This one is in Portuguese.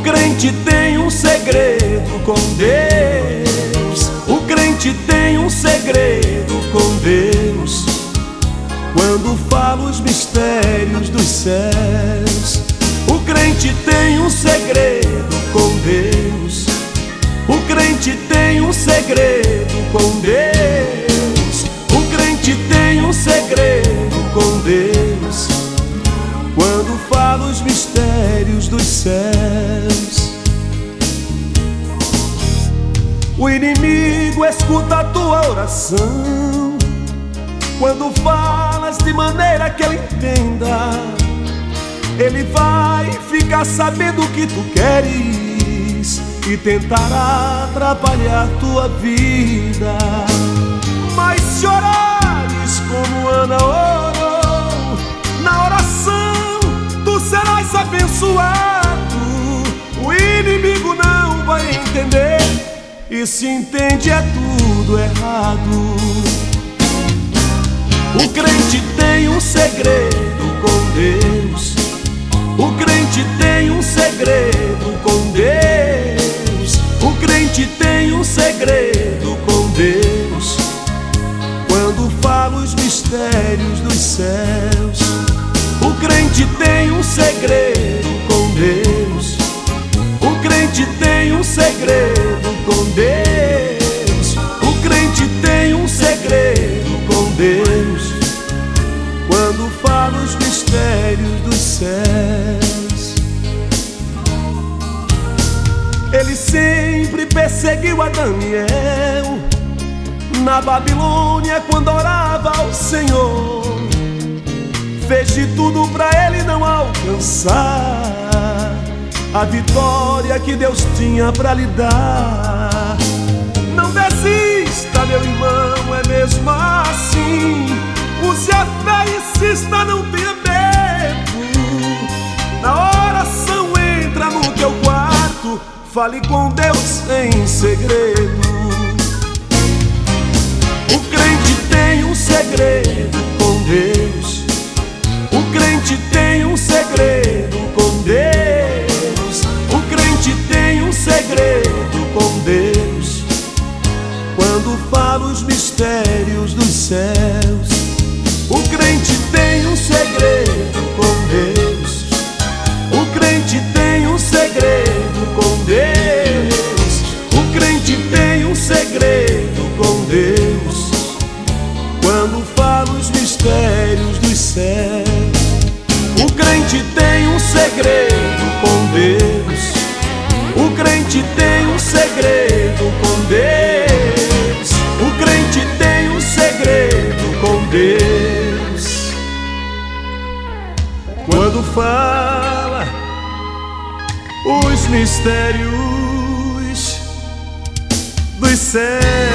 crente tem um segredo com Deus. O crente tem um segredo com Deus. Quando fala os mistérios dos céus, o crente tem um segredo com Deus. O crente tem um segredo com Deus. O crente tem um segredo com Deus. Quando fala os mistérios dos céus, o inimigo escuta a tua oração. Quando falas de maneira que ele entenda, ele vai ficar sabendo o que tu queres e tentará atrapalhar tua vida. Mas se orares como Ana orou, na oração tu serás abençoado. O inimigo não vai entender, e se entende é tudo errado. O crente tem um segredo com Deus. O crente tem um segredo com Deus. O crente tem um segredo com Deus. Quando fala os mistérios dos céus, o crente tem um segredo com Deus. O crente tem um segredo com Deus. O crente tem um segredo com Deus. Quando fala os mistérios dos céus, ele sempre perseguiu a Daniel na Babilônia quando orava ao Senhor. Fez de tudo pra ele não alcançar a vitória que Deus tinha pra lhe dar. Não desista, meu irmão, é mesmo assim. Use a fé e insista, não tenha medo. Na oração entra no teu quarto, fale com Deus em segredo. O crente tem um segredo com Deus. O crente tem um segredo com Deus. O crente tem um segredo com Deus. Quando fala os mistérios dos céus, o crente tem um segredo com Deus. O crente tem um segredo com Deus. O crente tem um segredo com Deus. Quando fala os mistérios dos céus, o crente tem um segredo com Deus. O crente tem um segredo com Deus. O crente tem um segredo com Deus. Quando fala os mistérios dos céus.